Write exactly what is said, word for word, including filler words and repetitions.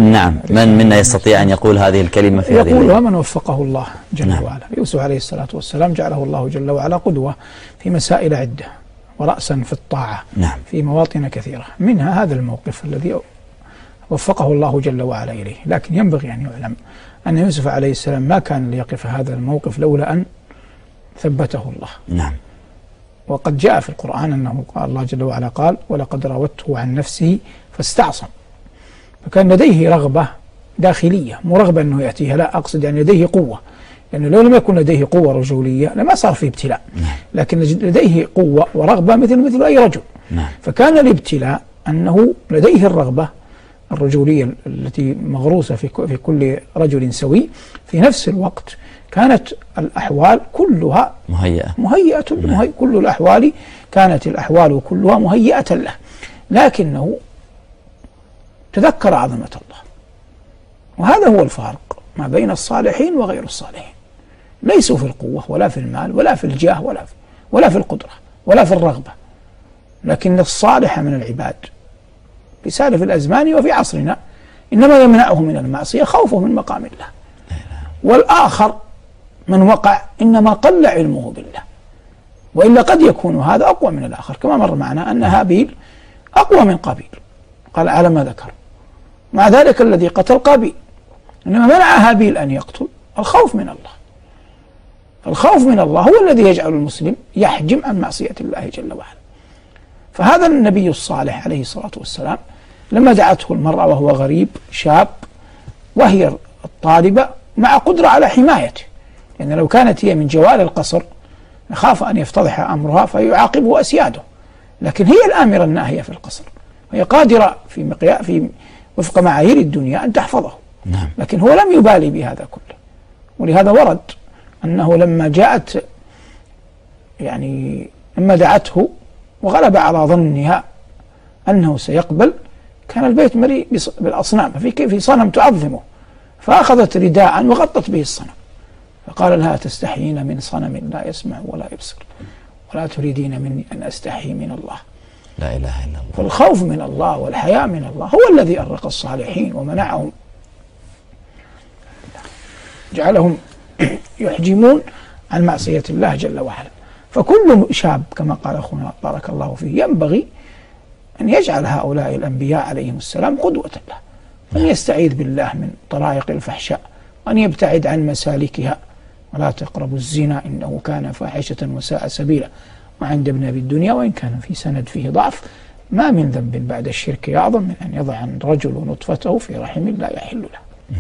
نعم. من منا يستطيع أن يقول هذه الكلمة في هذه الليلة؟ يقولها من وفقه الله جل نعم. وعلا. يوسف عليه الصلاة والسلام جعله الله جل وعلا قدوة في مسائل عدة ورأسا في الطاعة. نعم. في مواطن كثيرة، منها هذا الموقف الذي وفقه الله جل وعلا إليه. لكن ينبغي أن يعلم أن يوسف عليه السلام ما كان ليقف هذا الموقف لولا أن ثبته الله. نعم. وقد جاء في القرآن أنه قال الله جل وعلا قال ولقد راودته عن نفسه فاستعصم. فكان لديه رغبة داخلية، مو رغبة أنه يأتيها، لا، أقصد يعني لديه قوة، لأنه يعني لو لم يكن لديه قوة رجولية لما صار في ابتلاء. لكن لديه قوة ورغبة مثل مثل أي رجل. فكان الابتلاء أنه لديه الرغبة الرجولية التي مغروسة في في كل رجل سوي. في نفس الوقت كانت الأحوال كلها مهيئة مهيئة مهي... كل الأحوال كانت الأحوال كلها مهيئة له، لكنه تذكر عظمة الله. وهذا هو الفارق ما بين الصالحين وغير الصالحين. ليسوا في القوة ولا في المال ولا في الجاه ولا في ولا في القدرة ولا في الرغبة، لكن الصالح من العباد في سالف الأزمان وفي عصرنا إنما يمنعه من المعصية خوفه من مقام الله. والآخر من وقع إنما قل علمه بالله، وإلا قد يكون هذا أقوى من الآخر، كما مر معنا أن هابيل أقوى من قابيل، قال على ما ذكر. مع ذلك الذي قتل قابيل، إنما منع هابيل أن يقتل الخوف من الله. الخوف من الله هو الذي يجعل المسلم يحجم عن معصية الله جل وعلا. فهذا النبي الصالح عليه الصلاة والسلام لما دعته المرأة وهو غريب شاب وهي الطالبة مع قدرة على حمايته، لأن يعني لو كانت هي من جوال القصر خاف أن يفتضح أمرها فيعاقبه أسياده، لكن هي الآمرة الناهية في القصر، وهي قادرة في مقيا في وفق معايير الدنيا أن تحفظه. نعم. لكن هو لم يبالي بهذا كله، ولهذا ورد أنه لما جاءت يعني لما دعته وغلب على ظنها أنه سيقبل، كان البيت مليء بالأصنام، في في صنم تعظمه، فأخذت رداء وغطت به الصنم، فقال لها تستحيين من صنم لا يسمع ولا يبصر ولا تريدين مني أن أستحي من الله. لا إله إلا الله. فالخوف من الله والحياء من الله هو الذي أرق الصالحين ومنعهم، جعلهم يحجمون عن معصية الله جل وعلا. فكل شاب كما قال أخونا بارك الله فيه ينبغي أن يجعل هؤلاء الأنبياء عليهم السلام قدوة له، أن يستعيذ بالله من طرائق الفحشاء وأن يبتعد عن مسالكها، ولا تقربوا الزنا إنه كان فاحشة وساء سبيلا. وعند ابن أبي الدنيا وإن كان في سند فيه ضعف ما من ذنب بعد الشرك أعظم من أن يضع الرجل نطفته في رحم لا يحل له.